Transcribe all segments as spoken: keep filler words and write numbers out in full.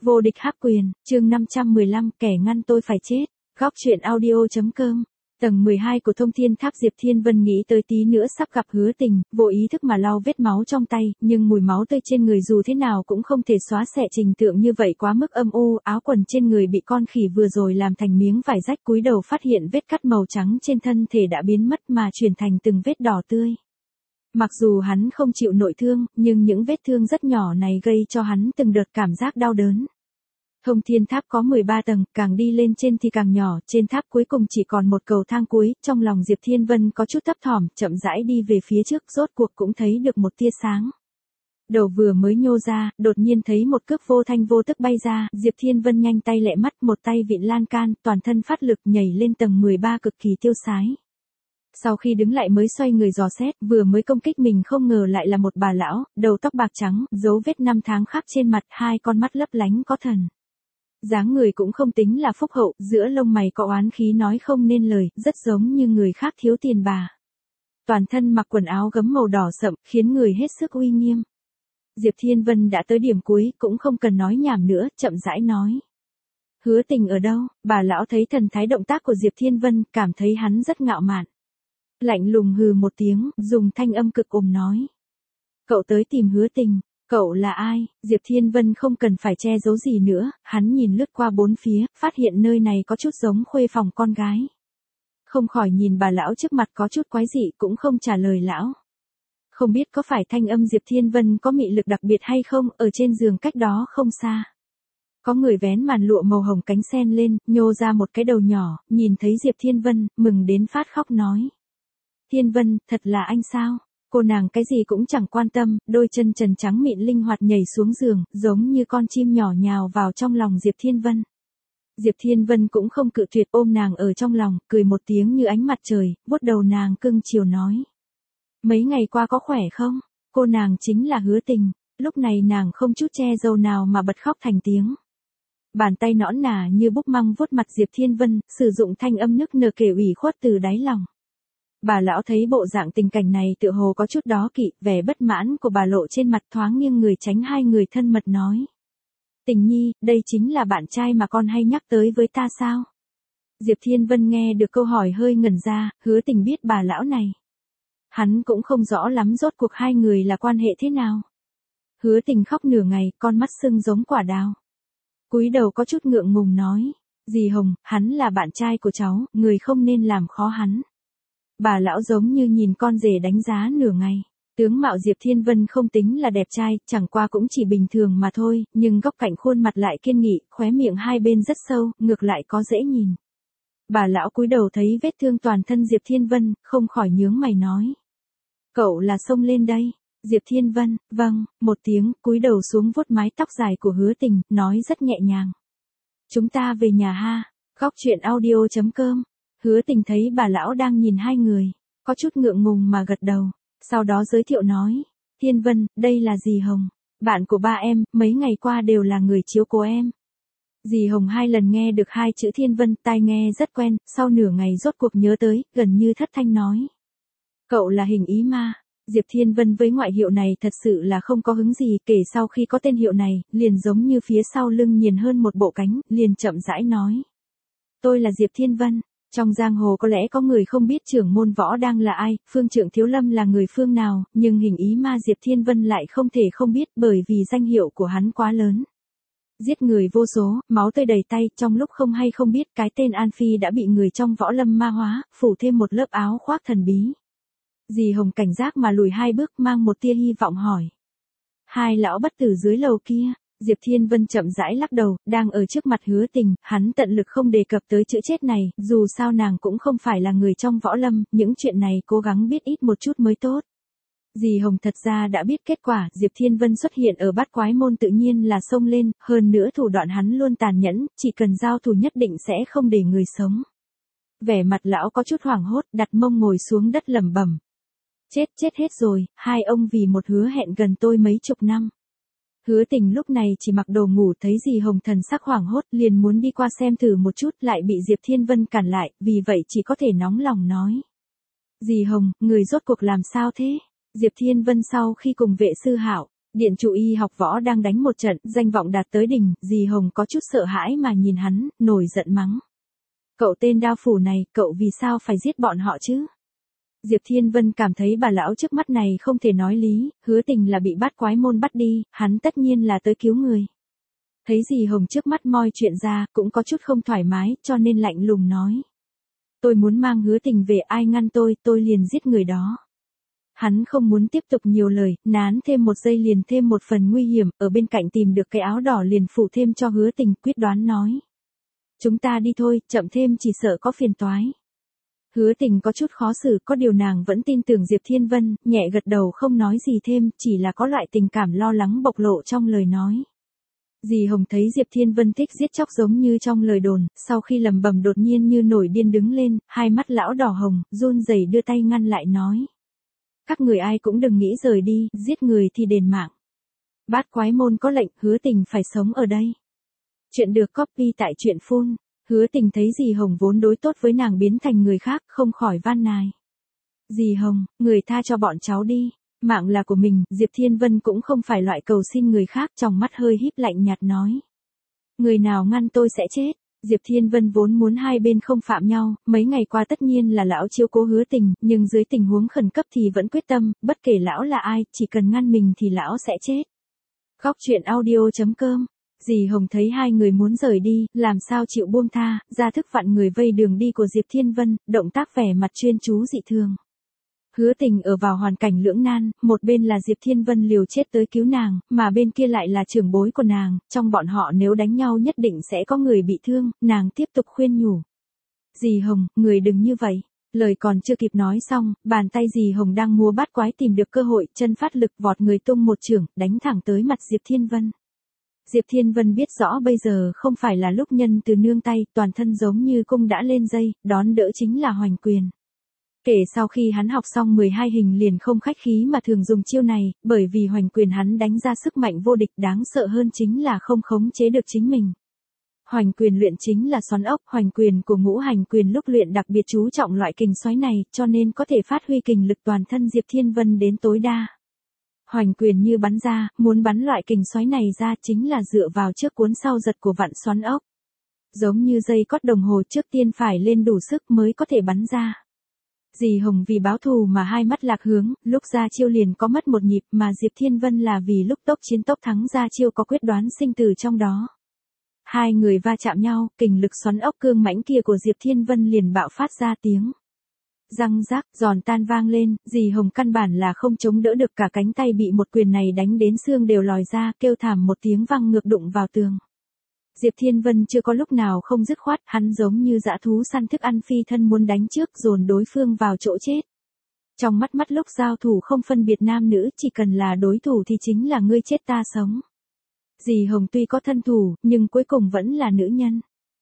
Vô địch hắc quyền, chương năm trăm mười lăm, kẻ ngăn tôi phải chết. Góc truyện audio.com. Tầng mười hai của Thông Thiên Tháp. Diệp Thiên Vân nghĩ tới tí nữa sắp gặp Hứa Tình, vô ý thức mà lau vết máu trong tay, nhưng mùi máu tươi trên người dù thế nào cũng không thể xóa xẻ trình tượng như vậy quá mức âm u. Áo quần trên người bị con khỉ vừa rồi làm thành miếng vải rách, cúi đầu phát hiện vết cắt màu trắng trên thân thể đã biến mất mà chuyển thành từng vết đỏ tươi. Mặc dù hắn không chịu nội thương, nhưng những vết thương rất nhỏ này gây cho hắn từng đợt cảm giác đau đớn. Thông Thiên Tháp có mười ba tầng, càng đi lên trên thì càng nhỏ, trên tháp cuối cùng chỉ còn một cầu thang cuối, trong lòng Diệp Thiên Vân có chút thấp thỏm, chậm rãi đi về phía trước, rốt cuộc cũng thấy được một tia sáng. Đầu vừa mới nhô ra, đột nhiên thấy một cước vô thanh vô tức bay ra, Diệp Thiên Vân nhanh tay lẹ mắt, một tay vịn lan can, toàn thân phát lực nhảy lên tầng mười ba cực kỳ tiêu sái. Sau khi đứng lại mới xoay người dò xét, vừa mới công kích mình không ngờ lại là một bà lão, đầu tóc bạc trắng, dấu vết năm tháng khắc trên mặt, hai con mắt lấp lánh có thần. Dáng người cũng không tính là phúc hậu, giữa lông mày có oán khí nói không nên lời, rất giống như người khác thiếu tiền bà. Toàn thân mặc quần áo gấm màu đỏ sậm, khiến người hết sức uy nghiêm. Diệp Thiên Vân đã tới điểm cuối, cũng không cần nói nhảm nữa, chậm rãi nói. Hứa Tình ở đâu? Bà lão thấy thần thái động tác của Diệp Thiên Vân, cảm thấy hắn rất ngạo mạn. Lạnh lùng hừ một tiếng, dùng thanh âm cực ồm nói. Cậu tới tìm Hứa Tình. Cậu là ai? Diệp Thiên Vân không cần phải che giấu gì nữa, hắn nhìn lướt qua bốn phía, phát hiện nơi này có chút giống khuê phòng con gái. Không khỏi nhìn bà lão trước mặt có chút quái dị, cũng không trả lời lão. Không biết có phải thanh âm Diệp Thiên Vân có mị lực đặc biệt hay không, ở trên giường cách đó không xa. Có người vén màn lụa màu hồng cánh sen lên, nhô ra một cái đầu nhỏ, nhìn thấy Diệp Thiên Vân, mừng đến phát khóc nói. Thiên Vân, thật là anh sao? Cô nàng cái gì cũng chẳng quan tâm, đôi chân trần trắng mịn linh hoạt nhảy xuống giường, giống như con chim nhỏ nhào vào trong lòng Diệp Thiên Vân. Diệp Thiên Vân cũng không cự tuyệt, ôm nàng ở trong lòng, cười một tiếng như ánh mặt trời, vuốt đầu nàng cưng chiều nói. Mấy ngày qua có khỏe không? Cô nàng chính là Hứa Tình. Lúc này nàng không chút che giấu nào mà bật khóc thành tiếng. Bàn tay nõn nà như búp măng vuốt mặt Diệp Thiên Vân, sử dụng thanh âm nức nở kể ủy khuất từ đáy lòng. Bà lão thấy bộ dạng tình cảnh này tựa hồ có chút đó kỵ, vẻ bất mãn của bà lộ trên mặt, thoáng nghiêng người tránh hai người thân mật nói. Tình nhi, đây chính là bạn trai mà con hay nhắc tới với ta sao? Diệp Thiên Vân nghe được câu hỏi hơi ngẩn ra, Hứa Tình biết bà lão này. Hắn cũng không rõ lắm rốt cuộc hai người là quan hệ thế nào. Hứa Tình khóc nửa ngày, con mắt sưng giống quả đào. Cúi đầu có chút ngượng ngùng nói. Dì Hồng, hắn là bạn trai của cháu, người không nên làm khó hắn. Bà lão giống như nhìn con rể đánh giá nửa ngày. Tướng mạo Diệp Thiên Vân không tính là đẹp trai, chẳng qua cũng chỉ bình thường mà thôi, nhưng góc cạnh khuôn mặt lại kiên nghị, khóe miệng hai bên rất sâu, ngược lại có dễ nhìn. Bà lão cúi đầu thấy vết thương toàn thân Diệp Thiên Vân, không khỏi nhướng mày nói. Cậu là xông lên đây. Diệp Thiên Vân, vâng, một tiếng, cúi đầu xuống vuốt mái tóc dài của Hứa Tình, nói rất nhẹ nhàng. Chúng ta về nhà ha. Góc truyện audio.com. Hứa Tình thấy bà lão đang nhìn hai người, có chút ngượng ngùng mà gật đầu, sau đó giới thiệu nói, Thiên Vân, đây là dì Hồng, bạn của ba em, mấy ngày qua đều là người chiếu cố em. Dì Hồng hai lần nghe được hai chữ Thiên Vân, tai nghe rất quen, sau nửa ngày rốt cuộc nhớ tới, gần như thất thanh nói. Cậu là Hình Ý Ma. Diệp Thiên Vân với ngoại hiệu này thật sự là không có hứng gì, kể sau khi có tên hiệu này, liền giống như phía sau lưng nhìn hơn một bộ cánh, liền chậm rãi nói. Tôi là Diệp Thiên Vân. Trong giang hồ có lẽ có người không biết trưởng môn võ đang là ai, phương trưởng Thiếu Lâm là người phương nào, nhưng Hình Ý Ma Diệp Thiên Vân lại không thể không biết bởi vì danh hiệu của hắn quá lớn. Giết người vô số, máu tươi đầy tay, trong lúc không hay không biết cái tên An Phi đã bị người trong võ lâm ma hóa, phủ thêm một lớp áo khoác thần bí. Dì Hồng cảnh giác mà lùi hai bước, mang một tia hy vọng hỏi. Hai lão bất tử dưới lầu kia. Diệp Thiên Vân chậm rãi lắc đầu, đang ở trước mặt Hứa Tình, hắn tận lực không đề cập tới chữ chết này, dù sao nàng cũng không phải là người trong võ lâm, những chuyện này cố gắng biết ít một chút mới tốt. Dì Hồng thật ra đã biết kết quả, Diệp Thiên Vân xuất hiện ở Bát Quái Môn tự nhiên là xông lên, hơn nữa thủ đoạn hắn luôn tàn nhẫn, chỉ cần giao thủ nhất định sẽ không để người sống. Vẻ mặt lão có chút hoảng hốt, đặt mông ngồi xuống đất lẩm bẩm. Chết chết hết rồi, hai ông vì một hứa hẹn gần tôi mấy chục năm. Hứa Tình lúc này chỉ mặc đồ ngủ, thấy dì Hồng thần sắc hoảng hốt, liền muốn đi qua xem thử một chút, lại bị Diệp Thiên Vân cản lại, vì vậy chỉ có thể nóng lòng nói. Dì Hồng, người rốt cuộc làm sao thế? Diệp Thiên Vân sau khi cùng vệ sư Hạo, Điện chủ y học võ đang đánh một trận, danh vọng đạt tới đỉnh, dì Hồng có chút sợ hãi mà nhìn hắn, nổi giận mắng. Cậu tên đao phủ này, cậu vì sao phải giết bọn họ chứ? Diệp Thiên Vân cảm thấy bà lão trước mắt này không thể nói lý, Hứa Tình là bị bát quái môn bắt đi, hắn tất nhiên là tới cứu người. Thấy dì Hồng trước mắt moi chuyện ra, cũng có chút không thoải mái, cho nên lạnh lùng nói. Tôi muốn mang Hứa Tình về, ai ngăn tôi, tôi liền giết người đó. Hắn không muốn tiếp tục nhiều lời, nán thêm một giây liền thêm một phần nguy hiểm, ở bên cạnh tìm được cái áo đỏ liền phụ thêm cho Hứa Tình, quyết đoán nói. Chúng ta đi thôi, chậm thêm chỉ sợ có phiền toái. Hứa Tình có chút khó xử, có điều nàng vẫn tin tưởng Diệp Thiên Vân, nhẹ gật đầu không nói gì thêm, chỉ là có loại tình cảm lo lắng bộc lộ trong lời nói. Dì Hồng thấy Diệp Thiên Vân thích giết chóc giống như trong lời đồn, sau khi lầm bầm đột nhiên như nổi điên đứng lên, hai mắt lão đỏ hồng, run rẩy đưa tay ngăn lại nói. Các người ai cũng đừng nghĩ rời đi, giết người thì đền mạng. Bát quái môn có lệnh, Hứa Tình phải sống ở đây. Chuyện được copy tại truyện phun. Hứa Tình thấy dì Hồng vốn đối tốt với nàng biến thành người khác, không khỏi van nài. Dì Hồng, người tha cho bọn cháu đi. Mạng là của mình, Diệp Thiên Vân cũng không phải loại cầu xin người khác, trong mắt hơi híp lạnh nhạt nói. Người nào ngăn tôi sẽ chết. Diệp Thiên Vân vốn muốn hai bên không phạm nhau, mấy ngày qua tất nhiên là lão chiếu cố Hứa Tình, nhưng dưới tình huống khẩn cấp thì vẫn quyết tâm, bất kể lão là ai, chỉ cần ngăn mình thì lão sẽ chết. Góc truyện audio chấm com. Dì Hồng thấy hai người muốn rời đi, làm sao chịu buông tha, ra thức vặn người vây đường đi của Diệp Thiên Vân, động tác vẻ mặt chuyên chú dị thường. Hứa Tình ở vào hoàn cảnh lưỡng nan, một bên là Diệp Thiên Vân liều chết tới cứu nàng, mà bên kia lại là trưởng bối của nàng, trong bọn họ nếu đánh nhau nhất định sẽ có người bị thương, nàng tiếp tục khuyên nhủ. Dì Hồng, người đừng như vậy. Lời còn chưa kịp nói xong, bàn tay dì Hồng đang múa bát quái tìm được cơ hội, chân phát lực vọt người tung một chưởng, đánh thẳng tới mặt Diệp Thiên Vân. Diệp Thiên Vân biết rõ bây giờ không phải là lúc nhân từ nương tay, toàn thân giống như cung đã lên dây, đón đỡ chính là hoành quyền. Kể sau khi hắn học xong mười hai hình liền không khách khí mà thường dùng chiêu này, bởi vì hoành quyền hắn đánh ra sức mạnh vô địch, đáng sợ hơn chính là không khống chế được chính mình. Hoành quyền luyện chính là xoắn ốc, hoành quyền của ngũ hành quyền lúc luyện đặc biệt chú trọng loại kình xoáy này, cho nên có thể phát huy kình lực toàn thân Diệp Thiên Vân đến tối đa. Hoành quyền như bắn ra, muốn bắn loại kình xoáy này ra chính là dựa vào trước cuốn sau giật của vặn xoắn ốc. Giống như dây cót đồng hồ, trước tiên phải lên đủ sức mới có thể bắn ra. Dì Hồng vì báo thù mà hai mắt lạc hướng, lúc ra chiêu liền có mất một nhịp, mà Diệp Thiên Vân là vì lúc tốc chiến tốc thắng ra chiêu có quyết đoán sinh tử trong đó. Hai người va chạm nhau, kình lực xoắn ốc cương mãnh kia của Diệp Thiên Vân liền bạo phát ra tiếng răng rác, giòn tan vang lên, dì Hồng căn bản là không chống đỡ được, cả cánh tay bị một quyền này đánh đến xương đều lòi ra, kêu thảm một tiếng vang ngược đụng vào tường. Diệp Thiên Vân chưa có lúc nào không dứt khoát, hắn giống như dã thú săn thức ăn phi thân muốn đánh trước dồn đối phương vào chỗ chết. Trong mắt mắt lúc giao thủ không phân biệt nam nữ, chỉ cần là đối thủ thì chính là ngươi chết ta sống. Dì Hồng tuy có thân thủ, nhưng cuối cùng vẫn là nữ nhân.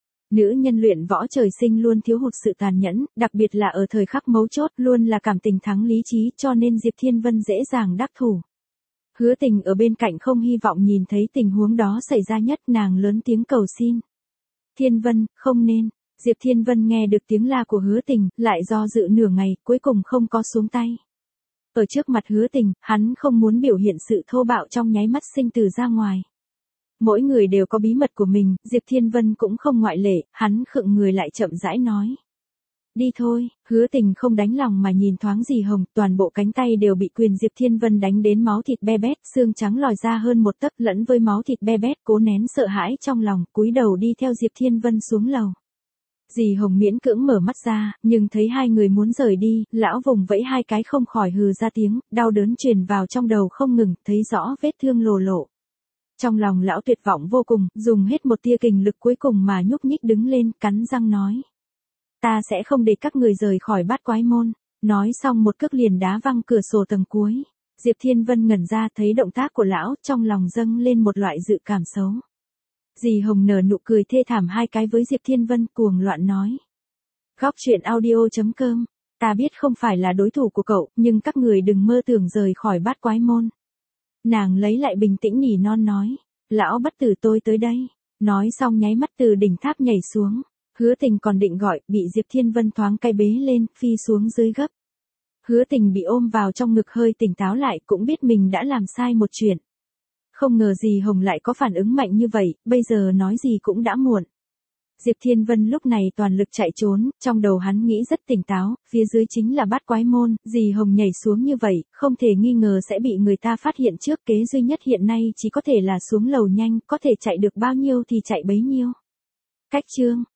Nữ nhân luyện võ trời sinh luôn thiếu hụt sự tàn nhẫn, đặc biệt là ở thời khắc mấu chốt luôn là cảm tình thắng lý trí, cho nên Diệp Thiên Vân dễ dàng đắc thủ. Hứa Tình ở bên cạnh không hy vọng nhìn thấy tình huống đó xảy ra nhất, nàng lớn tiếng cầu xin. Thiên Vân, không nên. Diệp Thiên Vân nghe được tiếng la của Hứa Tình, lại do dự nửa ngày, cuối cùng không có xuống tay. Ở trước mặt Hứa Tình, hắn không muốn biểu hiện sự thô bạo trong nháy mắt sinh tử ra ngoài. Mỗi người đều có bí mật của mình, Diệp Thiên Vân cũng không ngoại lệ, hắn khựng người lại chậm rãi nói. Đi thôi. Hứa Tình không đánh lòng mà nhìn thoáng dì Hồng, toàn bộ cánh tay đều bị quyền Diệp Thiên Vân đánh đến máu thịt be bét, xương trắng lòi ra hơn một tấc lẫn với máu thịt be bét, cố nén sợ hãi trong lòng, cúi đầu đi theo Diệp Thiên Vân xuống lầu. Dì Hồng miễn cưỡng mở mắt ra, nhưng thấy hai người muốn rời đi, lão vùng vẫy hai cái không khỏi hừ ra tiếng, đau đớn truyền vào trong đầu không ngừng, thấy rõ vết thương lồ lộ. Trong lòng lão tuyệt vọng vô cùng, dùng hết một tia kình lực cuối cùng mà nhúc nhích đứng lên, cắn răng nói. Ta sẽ không để các người rời khỏi bát quái môn. Nói xong một cước liền đá văng cửa sổ tầng cuối. Diệp Thiên Vân ngẩn ra thấy động tác của lão, trong lòng dâng lên một loại dự cảm xấu. Dì Hồng nở nụ cười thê thảm hai cái với Diệp Thiên Vân, cuồng loạn nói. Góc truyện audio chấm com. Ta biết không phải là đối thủ của cậu, nhưng các người đừng mơ tưởng rời khỏi bát quái môn. Nàng lấy lại bình tĩnh nhỉ non nói. Lão bất tử tôi tới đây. Nói xong nháy mắt từ đỉnh tháp nhảy xuống. Hứa Tình còn định gọi, bị Diệp Thiên Vân thoáng cái bế lên, phi xuống dưới gấp. Hứa Tình bị ôm vào trong ngực hơi tỉnh táo lại, cũng biết mình đã làm sai một chuyện. không ngờ dì Hồng lại có phản ứng mạnh như vậy, bây giờ nói gì cũng đã muộn. Diệp Thiên Vân lúc này toàn lực chạy trốn, trong đầu hắn nghĩ rất tỉnh táo, phía dưới chính là bát quái môn, dì Hồng nhảy xuống như vậy, không thể nghi ngờ sẽ bị người ta phát hiện trước, kế duy nhất hiện nay chỉ có thể là xuống lầu nhanh, có thể chạy được bao nhiêu thì chạy bấy nhiêu. Cách chương